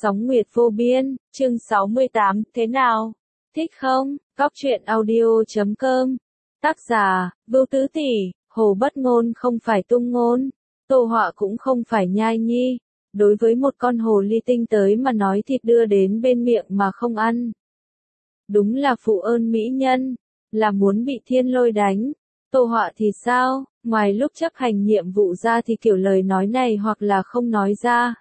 Sóng Nguyệt Vô Biên, chương 68, thế nào? Thích không? Cóc truyện audio.com. Tác giả, Vưu Tứ Tỷ, Hồ Bất Ngôn không phải tung ngôn, Tô Họa cũng không phải nhai nhi. Đối với một con hồ ly tinh tới mà nói thịt đưa đến bên miệng mà không ăn. Đúng là phụ ơn mỹ nhân, là muốn bị thiên lôi đánh. Tô Họa thì sao, ngoài lúc chấp hành nhiệm vụ ra thì kiểu lời nói này hoặc là không nói ra.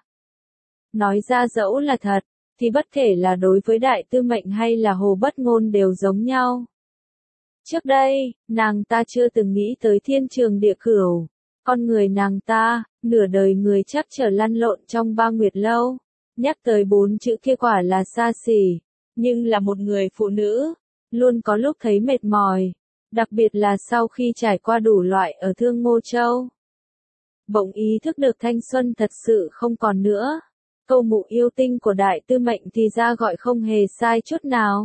Nói ra dẫu là thật, thì bất kể là đối với Đại Tư Mệnh hay là Hồ Bất Ngôn đều giống nhau. Trước đây, nàng ta chưa từng nghĩ tới thiên trường địa cửu. Con người nàng ta, nửa đời người chắc trở lăn lộn trong ba nguyệt lâu. Nhắc tới 4 chữ kia quả là xa xỉ. Nhưng là một người phụ nữ, luôn có lúc thấy mệt mỏi. Đặc biệt là sau khi trải qua đủ loại ở Thương Ngô Châu. Bỗng ý thức được thanh xuân thật sự không còn nữa. Câu mụ yêu tinh của Đại Tư Mệnh thì ra gọi không hề sai chút nào.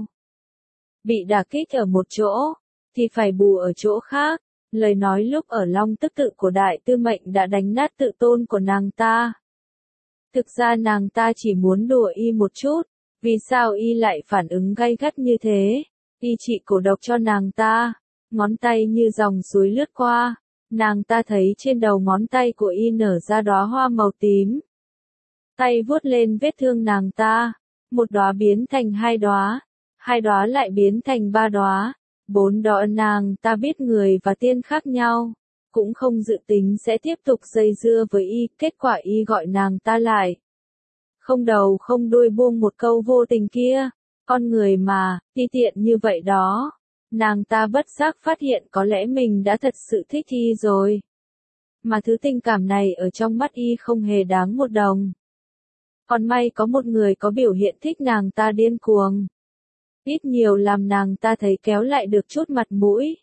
Bị đả kích ở một chỗ, thì phải bù ở chỗ khác. Lời nói lúc ở Long Tức Tự của Đại Tư Mệnh đã đánh nát tự tôn của nàng ta. Thực ra nàng ta chỉ muốn đùa y một chút. Vì sao y lại phản ứng gay gắt như thế? Y chỉ cổ độc cho nàng ta. Ngón tay như dòng suối lướt qua. Nàng ta thấy trên đầu ngón tay của y nở ra đóa hoa màu tím. Tay vuốt lên vết thương nàng ta. Một đóa biến thành 2 đóa. 2 đóa lại biến thành 3 đóa. 4 đóa nàng ta biết người và tiên khác nhau. Cũng không dự tính sẽ tiếp tục dây dưa với y. Kết quả y gọi nàng ta lại. Không đầu không đuôi buông một câu vô tình kia. Con người mà, ti tiện như vậy đó. Nàng ta bất giác phát hiện có lẽ mình đã thật sự thích y rồi. Mà thứ tình cảm này ở trong mắt y không hề đáng một đồng. Còn may có một người có biểu hiện thích nàng ta điên cuồng. Ít nhiều làm nàng ta thấy kéo lại được chút mặt mũi.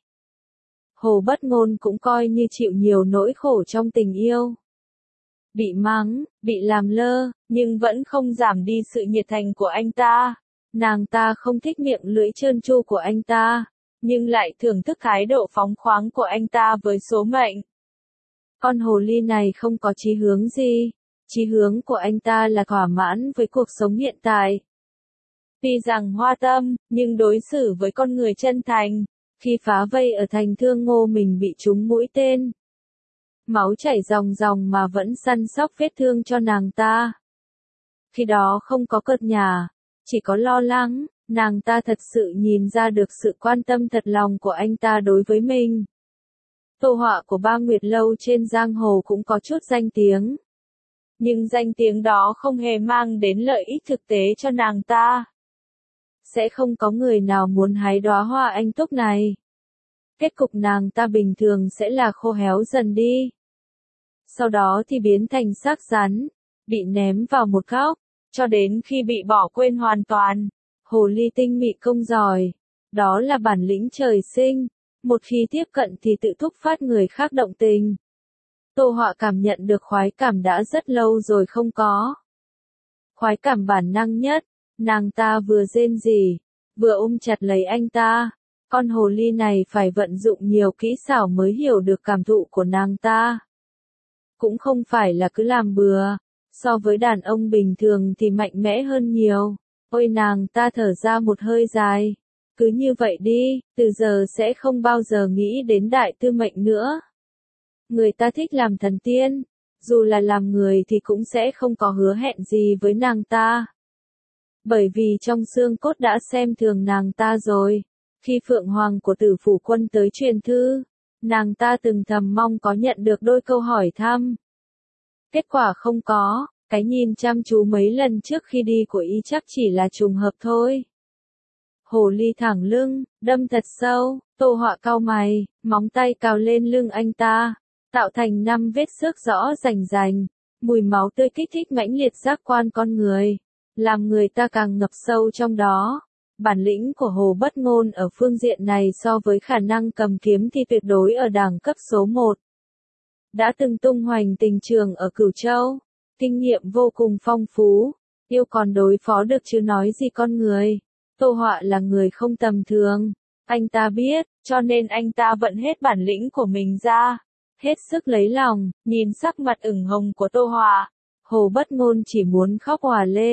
Hồ Bất Ngôn cũng coi như chịu nhiều nỗi khổ trong tình yêu. Bị mắng, bị làm lơ, nhưng vẫn không giảm đi sự nhiệt thành của anh ta. Nàng ta không thích miệng lưỡi trơn tru của anh ta, nhưng lại thưởng thức thái độ phóng khoáng của anh ta với số mệnh. Con hồ ly này không có chí hướng gì. Chí hướng của anh ta là thỏa mãn với cuộc sống hiện tại. Tuy rằng hoa tâm, nhưng đối xử với con người chân thành. Khi phá vây ở thành Thương Ngô mình bị trúng mũi tên. Máu chảy ròng ròng mà vẫn săn sóc vết thương cho nàng ta. Khi đó không có cợt nhả, chỉ có lo lắng, nàng ta thật sự nhìn ra được sự quan tâm thật lòng của anh ta đối với mình. Tô Họa của Ba Nguyệt Lâu trên giang hồ cũng có chút danh tiếng. Nhưng danh tiếng đó không hề mang đến lợi ích thực tế cho nàng ta. Sẽ không có người nào muốn hái đóa hoa anh túc này. Kết cục nàng ta bình thường sẽ là khô héo dần đi. Sau đó thì biến thành xác rắn, bị ném vào một góc, cho đến khi bị bỏ quên hoàn toàn. Hồ ly tinh mị công giỏi, đó là bản lĩnh trời sinh, một khi tiếp cận thì tự thúc phát người khác động tình. Tô Họa cảm nhận được khoái cảm đã rất lâu rồi không có. Khoái cảm bản năng nhất, nàng ta vừa rên rỉ, vừa ôm chặt lấy anh ta. Con hồ ly này phải vận dụng nhiều kỹ xảo mới hiểu được cảm thụ của nàng ta. Cũng không phải là cứ làm bừa, so với đàn ông bình thường thì mạnh mẽ hơn nhiều. Ôi nàng ta thở ra một hơi dài. Cứ như vậy đi, từ giờ sẽ không bao giờ nghĩ đến Đại Tư Mệnh nữa. Người ta thích làm thần tiên, dù là làm người thì cũng sẽ không có hứa hẹn gì với nàng ta. Bởi vì trong xương cốt đã xem thường nàng ta rồi. Khi Phượng Hoàng của Tử Phủ Quân tới truyền thư, nàng ta từng thầm mong có nhận được đôi câu hỏi thăm. Kết quả không có, cái nhìn chăm chú mấy lần trước khi đi của y chắc chỉ là trùng hợp thôi. Hồ ly thẳng lưng, đâm thật sâu, Tô Họa cau mày, móng tay cào lên lưng anh ta, tạo thành 5 vết xước rõ rành rành. Mùi máu tươi kích thích mãnh liệt giác quan con người, làm người ta càng ngập sâu trong đó. Bản lĩnh của Hồ Bất Ngôn ở phương diện này so với khả năng cầm kiếm thì tuyệt đối ở đẳng cấp số 1. Đã từng tung hoành tình trường ở Cửu Châu, kinh nghiệm vô cùng phong phú, yêu còn đối phó được chứ nói gì con người. Tô Họa là người không tầm thường, anh ta biết, cho nên anh ta vận hết bản lĩnh của mình ra, hết sức lấy lòng. Nhìn sắc mặt ửng hồng của Tô Họa, Hồ Bất Ngôn chỉ muốn khóc òa lên.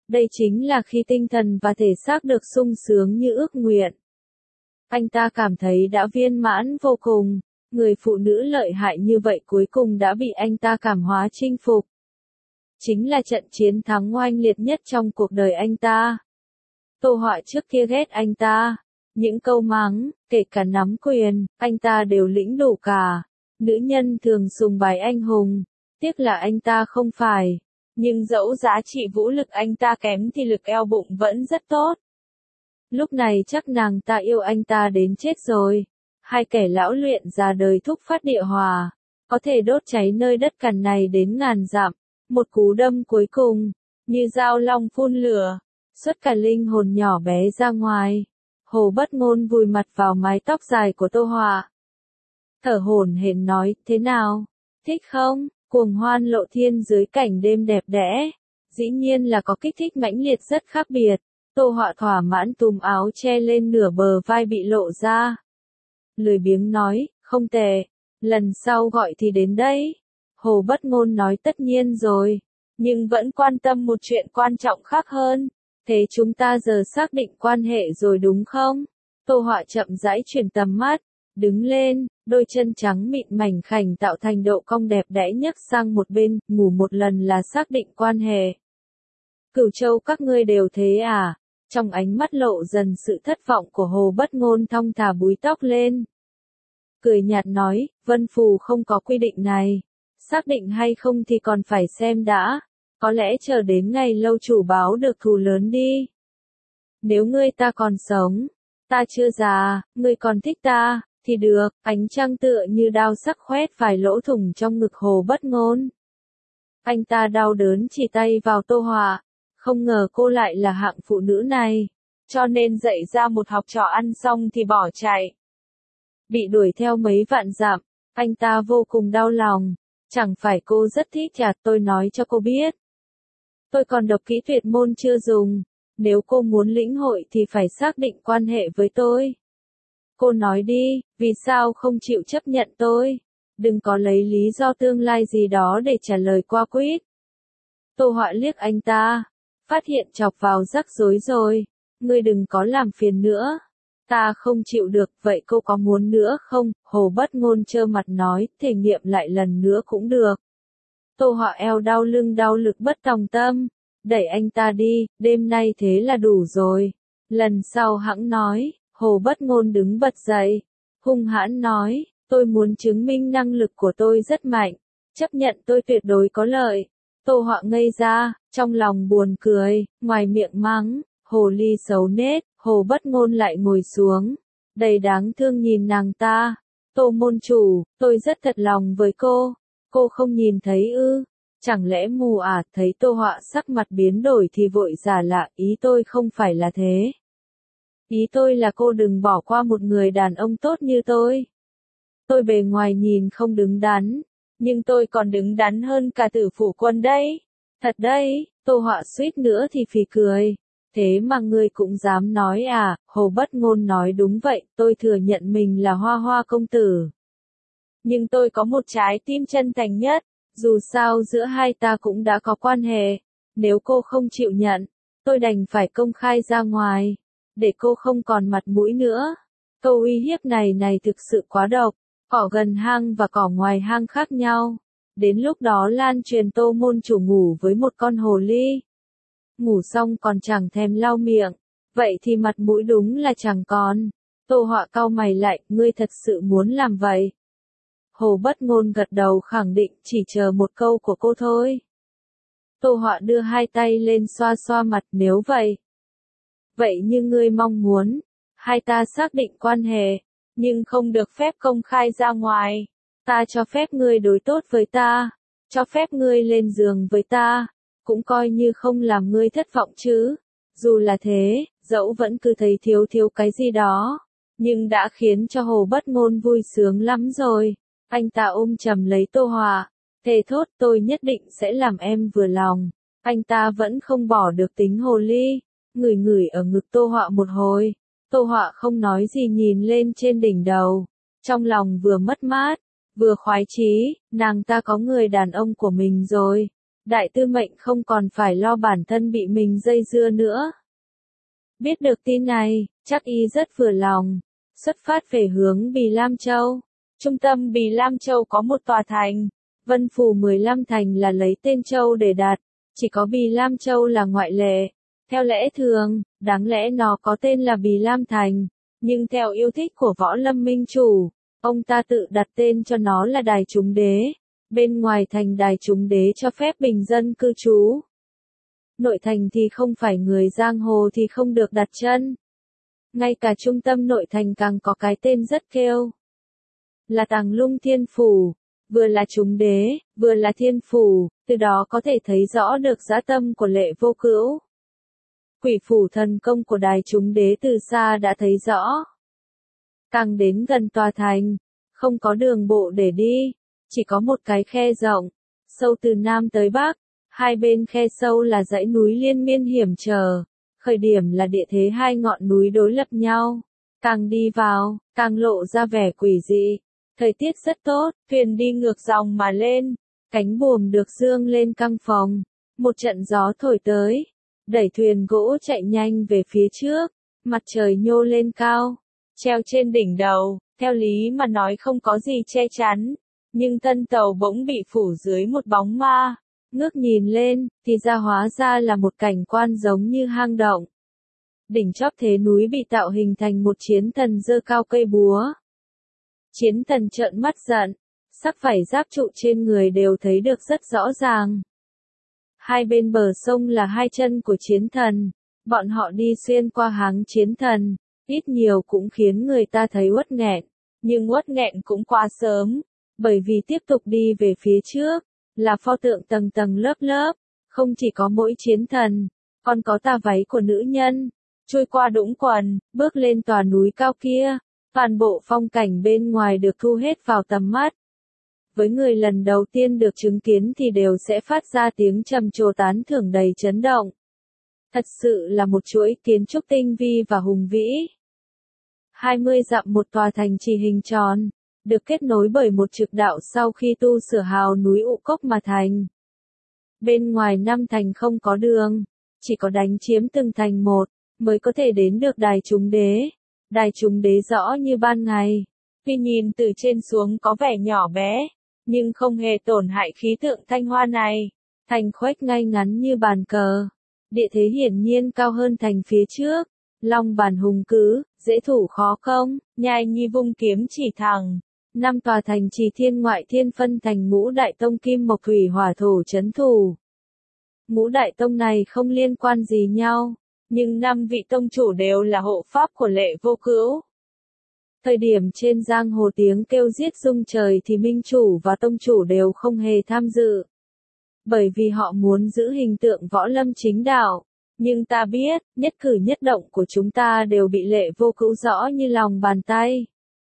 Đây chính là khi tinh thần và thể xác được sung sướng như ước nguyện. Anh ta cảm thấy đã viên mãn vô cùng, người phụ nữ lợi hại như vậy cuối cùng đã bị anh ta cảm hóa chinh phục. Chính là trận chiến thắng oanh liệt nhất trong cuộc đời anh ta. Tô Họa trước kia ghét anh ta. Những câu mắng, kể cả nắm quyền, anh ta đều lĩnh đủ cả. Nữ nhân thường sùng bái anh hùng. Tiếc là anh ta không phải. Nhưng dẫu giá trị vũ lực anh ta kém thì lực eo bụng vẫn rất tốt. Lúc này chắc nàng ta yêu anh ta đến chết rồi. Hai kẻ lão luyện già đời thúc phát địa hòa. Có thể đốt cháy nơi đất cằn này đến ngàn dặm. Một cú đâm cuối cùng, như dao long phun lửa, xuất cả linh hồn nhỏ bé ra ngoài. Hồ Bất Ngôn vùi mặt vào mái tóc dài của Tô Họa. Thở hổn hển nói, thế nào? Thích không? Cuồng hoan lộ thiên dưới cảnh đêm đẹp đẽ. Dĩ nhiên là có kích thích mãnh liệt rất khác biệt. Tô Họa thỏa mãn túm áo che lên nửa bờ vai bị lộ ra. Lười biếng nói, không tệ. Lần sau gọi thì đến đấy. Hồ Bất Ngôn nói tất nhiên rồi. Nhưng vẫn quan tâm một chuyện quan trọng khác hơn. Thế chúng ta giờ xác định quan hệ rồi đúng không? Tô Họa chậm rãi chuyển tầm mắt, đứng lên, đôi chân trắng mịn mảnh khảnh tạo thành độ cong đẹp đẽ nhấc sang một bên, ngủ một lần là xác định quan hệ. Cửu Châu các ngươi đều thế à? Trong ánh mắt lộ dần sự thất vọng của Hồ Bất Ngôn thong thả búi tóc lên. Cười nhạt nói, Vân Phù không có quy định này. Xác định hay không thì còn phải xem đã. Có lẽ chờ đến ngày lâu chủ báo được thù lớn đi. Nếu ngươi ta còn sống, ta chưa già, ngươi còn thích ta, thì được. Ánh trăng tựa như đao sắc khoét vài lỗ thủng trong ngực Hồ Bất Ngôn. Anh ta đau đớn chỉ tay vào Tô Họa. Không ngờ cô lại là hạng phụ nữ này. Cho nên dạy ra một học trò ăn xong thì bỏ chạy. Bị đuổi theo mấy vạn dặm, anh ta vô cùng đau lòng. Chẳng phải cô rất thích à, tôi nói cho cô biết. Tôi còn độc kỹ tuyệt môn chưa dùng. Nếu cô muốn lĩnh hội thì phải xác định quan hệ với tôi. Cô nói đi, vì sao không chịu chấp nhận tôi? Đừng có lấy lý do tương lai gì đó để trả lời qua quýt. Tô Họa liếc anh ta. Phát hiện chọc vào rắc rối rồi. Ngươi đừng có làm phiền nữa. Ta không chịu được, vậy cô có muốn nữa không? Hồ Bất Ngôn trơ mặt nói, thể nghiệm lại lần nữa cũng được. Tô Họa eo đau lưng đau lực bất tòng tâm. Đẩy anh ta đi, đêm nay thế là đủ rồi. Lần sau hẵng nói, Hồ Bất Ngôn đứng bật dậy. Hung hãn nói, tôi muốn chứng minh năng lực của tôi rất mạnh. Chấp nhận tôi tuyệt đối có lợi. Tô Họa ngây ra, trong lòng buồn cười, ngoài miệng mắng, hồ ly xấu nết. Hồ Bất Ngôn lại ngồi xuống, đầy đáng thương nhìn nàng ta. Tô môn chủ, tôi rất thật lòng với cô không nhìn thấy ư? Chẳng lẽ mù à? Thấy Tô Họa sắc mặt biến đổi thì vội giả lạ, ý tôi không phải là thế. Ý tôi là cô đừng bỏ qua một người đàn ông tốt như tôi. Tôi bề ngoài nhìn không đứng đắn, nhưng tôi còn đứng đắn hơn cả Tử Phủ Quân đấy. Thật đấy, Tô Họa suýt nữa thì phì cười. Thế mà ngươi cũng dám nói à? Hồ Bất Ngôn nói đúng vậy, tôi thừa nhận mình là Hoa Hoa công tử. Nhưng tôi có một trái tim chân thành nhất, dù sao giữa hai ta cũng đã có quan hệ. Nếu cô không chịu nhận, tôi đành phải công khai ra ngoài, để cô không còn mặt mũi nữa. Câu uy hiếp này thực sự quá độc, cỏ gần hang và cỏ ngoài hang khác nhau. Đến lúc đó lan truyền Tô môn chủ ngủ với một con hồ ly. Ngủ xong còn chẳng thèm lau miệng, vậy thì mặt mũi đúng là chẳng còn. Tô Họa cau mày lại, ngươi thật sự muốn làm vậy? Hồ Bất Ngôn gật đầu khẳng định, chỉ chờ một câu của cô thôi. Tô Họa đưa hai tay lên xoa xoa mặt, nếu vậy. Vậy như ngươi mong muốn, hai ta xác định quan hệ, nhưng không được phép công khai ra ngoài. Ta cho phép ngươi đối tốt với ta, cho phép ngươi lên giường với ta, cũng coi như không làm ngươi thất vọng chứ. Dù là thế, dẫu vẫn cứ thấy thiếu cái gì đó, nhưng đã khiến cho Hồ Bất Ngôn vui sướng lắm rồi. Anh ta ôm chầm lấy Tô Họa, thề thốt tôi nhất định sẽ làm em vừa lòng. Anh ta vẫn không bỏ được tính hồ ly, ngửi ở ngực Tô Họa một hồi. Tô Họa không nói gì nhìn lên trên đỉnh đầu, trong lòng vừa mất mát, vừa khoái chí, nàng ta có người đàn ông của mình rồi. Đại tư mệnh không còn phải lo bản thân bị mình dây dưa nữa. Biết được tin này, chắc y rất vừa lòng. Xuất phát về hướng Bì Lam Châu. Trung tâm Bì Lam Châu có một tòa thành. Vân Phủ 15 thành là lấy tên châu để đặt. Chỉ có Bì Lam Châu là ngoại lệ. Theo lẽ thường, đáng lẽ nó có tên là Bì Lam Thành. Nhưng theo yêu thích của Võ Lâm Minh Chủ, ông ta tự đặt tên cho nó là Đài Trúng Đế. Bên ngoài thành Đài Trúng Đế cho phép bình dân cư trú. Nội thành thì không phải người giang hồ thì không được đặt chân. Ngay cả trung tâm nội thành càng có cái tên rất kêu. Là Tàng Lung Thiên Phủ. Vừa là Trúng Đế, vừa là Thiên Phủ, từ đó có thể thấy rõ được dã tâm của Lệ Vô Cữu. Quỷ phủ thần công của Đài Trúng Đế từ xa đã thấy rõ. Càng đến gần tòa thành, không có đường bộ để đi, chỉ có một cái khe rộng, sâu từ Nam tới Bắc, hai bên khe sâu là dãy núi liên miên hiểm trở, khởi điểm là địa thế hai ngọn núi đối lập nhau, càng đi vào, càng lộ ra vẻ quỷ dị. Thời tiết rất tốt, thuyền đi ngược dòng mà lên, cánh buồm được dương lên căng phồng, một trận gió thổi tới, đẩy thuyền gỗ chạy nhanh về phía trước, mặt trời nhô lên cao, treo trên đỉnh đầu, theo lý mà nói không có gì che chắn, nhưng thân tàu bỗng bị phủ dưới một bóng ma, ngước nhìn lên, thì hóa ra là một cảnh quan giống như hang động. Đỉnh chóp thế núi bị tạo hình thành một chiến thần giơ cao cây búa. Chiến thần trợn mắt giận, sắc vảy giáp trụ trên người đều thấy được rất rõ ràng. Hai bên bờ sông là hai chân của chiến thần, bọn họ đi xuyên qua háng chiến thần, ít nhiều cũng khiến người ta thấy uất nghẹn, nhưng uất nghẹn cũng quá sớm, bởi vì tiếp tục đi về phía trước, là pho tượng tầng tầng lớp lớp, không chỉ có mỗi chiến thần, còn có tà váy của nữ nhân, trôi qua đũng quần, bước lên tòa núi cao kia, toàn bộ phong cảnh bên ngoài được thu hết vào tầm mắt. Với người lần đầu tiên được chứng kiến thì đều sẽ phát ra tiếng trầm trồ tán thưởng đầy chấn động. Thật sự là một chuỗi kiến trúc tinh vi và hùng vĩ. 20 dặm một tòa thành trì hình tròn, được kết nối bởi một trực đạo sau khi tu sửa hào núi ụ cốc mà thành. Bên ngoài năm thành không có đường, chỉ có đánh chiếm từng thành một, mới có thể đến được Đài Trúng Đế. Đài Trúng Đế rõ như ban ngày, tuy nhìn từ trên xuống có vẻ nhỏ bé, nhưng không hề tổn hại khí tượng Thanh Hoa này. Thành khuếch ngay ngắn như bàn cờ, địa thế hiển nhiên cao hơn thành phía trước, long bản hùng cứ, dễ thủ khó công, nhai nhi vung kiếm chỉ thẳng. Năm tòa thành trì thiên ngoại thiên phân thành ngũ đại tông kim mộc thủy hỏa thổ trấn thủ. Ngũ đại tông này không liên quan gì nhau, nhưng năm vị tông chủ đều là hộ pháp của Lệ Vô Cữu. Thời điểm trên giang hồ tiếng kêu giết rung trời thì minh chủ và tông chủ đều không hề tham dự. Bởi vì họ muốn giữ hình tượng võ lâm chính đạo. Nhưng ta biết, nhất cử nhất động của chúng ta đều bị Lệ Vô Cữu rõ như lòng bàn tay.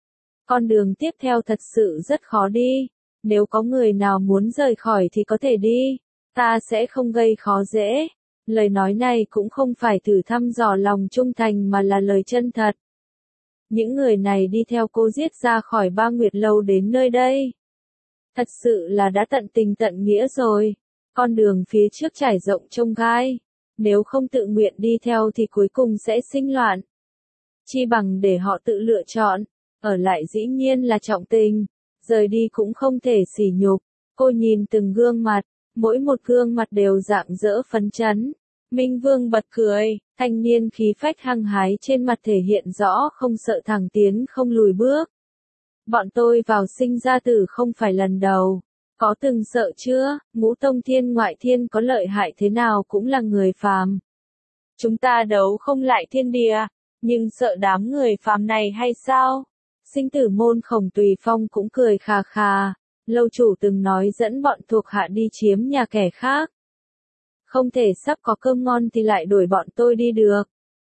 Con đường tiếp theo thật sự rất khó đi. Nếu có người nào muốn rời khỏi thì có thể đi. Ta sẽ không gây khó dễ. Lời nói này cũng không phải thử thăm dò lòng trung thành mà là lời chân thật. Những người này đi theo cô giết ra khỏi Ba Nguyệt Lâu đến nơi đây. Thật sự là đã tận tình tận nghĩa rồi. Con đường phía trước trải rộng trông gai. Nếu không tự nguyện đi theo thì cuối cùng sẽ sinh loạn. Chi bằng để họ tự lựa chọn. Ở lại dĩ nhiên là trọng tình. Rời đi cũng không thể sỉ nhục. Cô nhìn từng gương mặt. Mỗi một gương mặt đều rạng rỡ phấn chấn. Minh Vương bật cười, thanh niên khí phách hăng hái trên mặt thể hiện rõ không sợ thẳng tiến không lùi bước. Bọn tôi vào sinh ra tử không phải lần đầu. Có từng sợ chưa, ngũ tông thiên ngoại thiên có lợi hại thế nào cũng là người phàm. Chúng ta đấu không lại thiên địa, nhưng sợ đám người phàm này hay sao? Sinh tử môn Khổng Tùy Phong cũng cười khà khà. Lâu chủ từng nói dẫn bọn thuộc hạ đi chiếm nhà kẻ khác. Không thể sắp có cơm ngon thì lại đuổi bọn tôi đi được.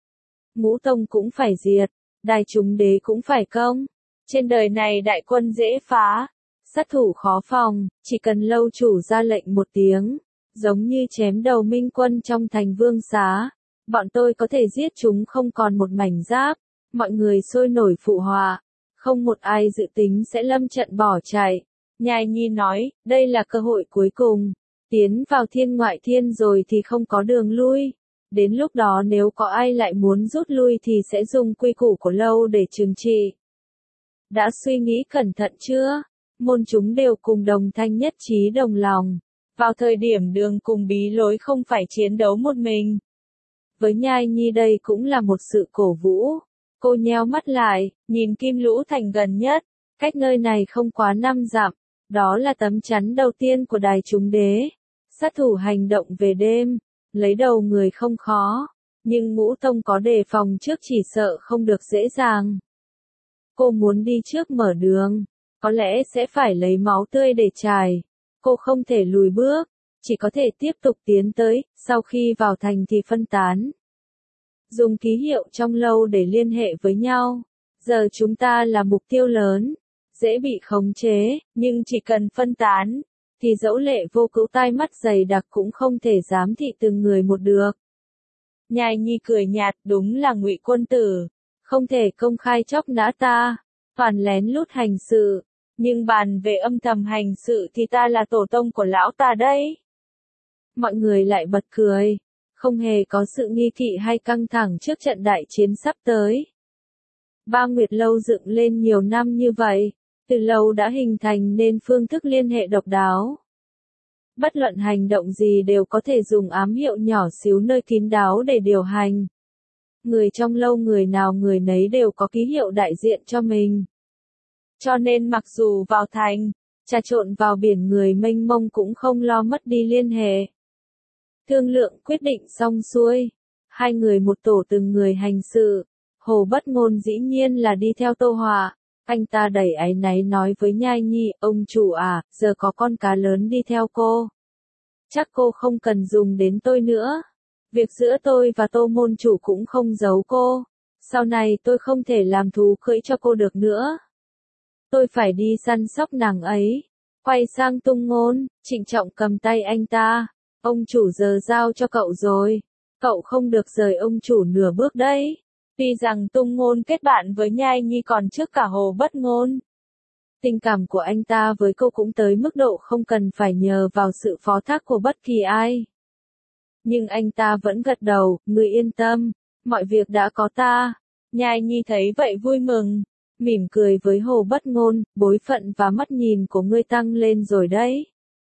Ngũ tông cũng phải diệt, Đài Trúng Đế cũng phải công. Trên đời này đại quân dễ phá, sát thủ khó phòng, chỉ cần lâu chủ ra lệnh một tiếng, giống như chém đầu minh quân trong thành Vương Xá. Bọn tôi có thể giết chúng không còn một mảnh giáp, mọi người sôi nổi phụ họa, không một ai dự tính sẽ lâm trận bỏ chạy. Nhai Nhi nói, đây là cơ hội cuối cùng. Tiến vào thiên ngoại thiên rồi thì không có đường lui. Đến lúc đó nếu có ai lại muốn rút lui thì sẽ dùng quy củ của lâu để trừng trị. Đã suy nghĩ cẩn thận chưa? Môn chúng đều cùng đồng thanh nhất trí đồng lòng. Vào thời điểm đường cùng bí lối không phải chiến đấu một mình. Với Nhai Nhi đây cũng là một sự cổ vũ. Cô nheo mắt lại, nhìn Kim Lũ Thành gần nhất, cách nơi này không quá 5 dặm. Đó là tấm chắn đầu tiên của đài chúng đế. Sát thủ hành động về đêm, lấy đầu người không khó, nhưng Ngũ Tông có đề phòng trước chỉ sợ không được dễ dàng. Cô muốn đi trước mở đường, có lẽ sẽ phải lấy máu tươi để trải. Cô không thể lùi bước, chỉ có thể tiếp tục tiến tới, sau khi vào thành thì phân tán. Dùng ký hiệu trong lâu để liên hệ với nhau. Giờ chúng ta là mục tiêu lớn, dễ bị khống chế, nhưng chỉ cần phân tán, thì dẫu Lệ Vô Cữu tai mắt dày đặc cũng không thể giám thị từng người một được. Nhai Nhi cười nhạt, đúng là Ngụy quân tử, không thể công khai chóc nã ta, toàn lén lút hành sự, nhưng bàn về âm thầm hành sự thì ta là tổ tông của lão ta đấy. Mọi người lại bật cười, không hề có sự nghi kỵ hay căng thẳng trước trận đại chiến sắp tới. Ba Nguyệt Lâu dựng lên nhiều năm như vậy, từ lâu đã hình thành nên phương thức liên hệ độc đáo. Bất luận hành động gì đều có thể dùng ám hiệu nhỏ xíu nơi kín đáo để điều hành. Người trong lâu người nào người nấy đều có ký hiệu đại diện cho mình. Cho nên mặc dù vào thành, trà trộn vào biển người mênh mông cũng không lo mất đi liên hệ. Thương lượng quyết định xong xuôi, hai người một tổ từng người hành sự. Hồ Bất Ngôn dĩ nhiên là đi theo Tô Họa. Anh ta đầy áy náy nói với Nhai Nhi, ông chủ à, giờ có con cá lớn đi theo cô. Chắc cô không cần dùng đến tôi nữa. Việc giữa tôi và Tô môn chủ cũng không giấu cô. Sau này tôi không thể làm thú cưỡi cho cô được nữa. Tôi phải đi săn sóc nàng ấy. Quay sang Tung Ngôn, trịnh trọng cầm tay anh ta. Ông chủ giờ giao cho cậu rồi. Cậu không được rời ông chủ nửa bước đấy. Tuy rằng Tung Ngôn kết bạn với Nhai Nhi còn trước cả Hồ Bất Ngôn. Tình cảm của anh ta với cô cũng tới mức độ không cần phải nhờ vào sự phó thác của bất kỳ ai. Nhưng anh ta vẫn gật đầu, ngươi yên tâm, mọi việc đã có ta. Nhai Nhi thấy vậy vui mừng, mỉm cười với Hồ Bất Ngôn, bối phận và mắt nhìn của ngươi tăng lên rồi đấy.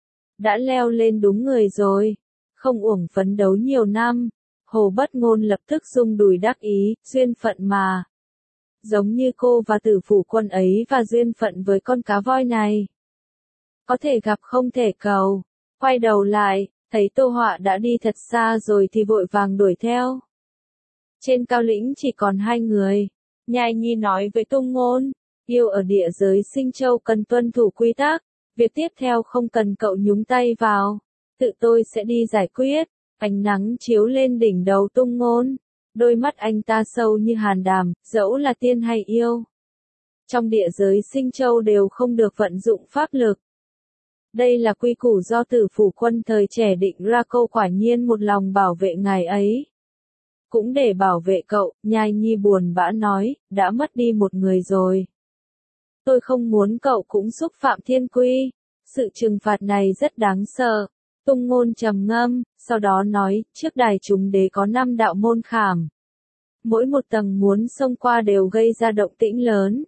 Đã leo lên đúng người rồi, không uổng phấn đấu nhiều năm. Hồ Bất Ngôn lập tức rung đùi đắc ý, duyên phận mà. Giống như cô và Tử Phủ Quân ấy và duyên phận với con cá voi này. Có thể gặp không thể cầu. Quay đầu lại, thấy Tô Họa đã đi thật xa rồi thì vội vàng đuổi theo. Trên cao lĩnh chỉ còn hai người. Nhai Nhi nói với Tung Ngôn, yêu ở địa giới Sinh Châu cần tuân thủ quy tắc. Việc tiếp theo không cần cậu nhúng tay vào. Tự tôi sẽ đi giải quyết. Ánh nắng chiếu lên đỉnh đầu Tung Ngôn. Đôi mắt anh ta sâu như hàn đàm, dẫu là tiên hay yêu. Trong địa giới Sinh Châu đều không được vận dụng pháp lực. Đây là quy củ do Tử Phủ Quân thời trẻ định ra, cô quả nhiên một lòng bảo vệ ngài ấy. Cũng để bảo vệ cậu, Nhai Nhi buồn bã nói, đã mất đi một người rồi. Tôi không muốn cậu cũng xúc phạm thiên quy. Sự trừng phạt này rất đáng sợ. Tung Ngôn trầm ngâm, sau đó nói, trước đài chúng đế có 5 đạo môn khảm. Mỗi một tầng muốn xông qua đều gây ra động tĩnh lớn.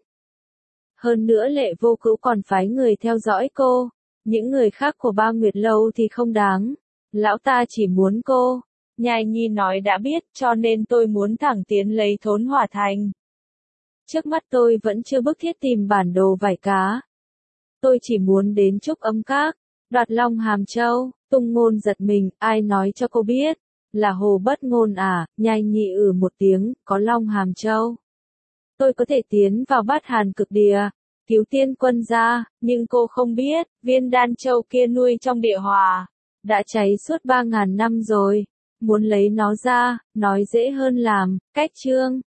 Hơn nữa Lệ Vô Cữu còn phái người theo dõi cô. Những người khác của Ba Nguyệt Lâu thì không đáng. Lão ta chỉ muốn cô. Nhai Nhi nói đã biết, cho nên tôi muốn thẳng tiến lấy Thốn Hỏa Thành. Trước mắt tôi vẫn chưa bức thiết tìm bản đồ vải cá. Tôi chỉ muốn đến Trúc Âm Các, đoạt Long Hàm Châu. Tung Ngôn giật mình, ai nói cho cô biết? Là Hồ Bất Ngôn à? Nhai Nhi một tiếng, có Long Hàm Châu. Tôi có thể tiến vào Bát Hàn Cực Địa, cứu tiên quân ra, nhưng cô không biết, viên đan châu kia nuôi trong địa hỏa, đã cháy suốt 3.000 năm rồi. Muốn lấy nó ra, nói dễ hơn làm, cách chương.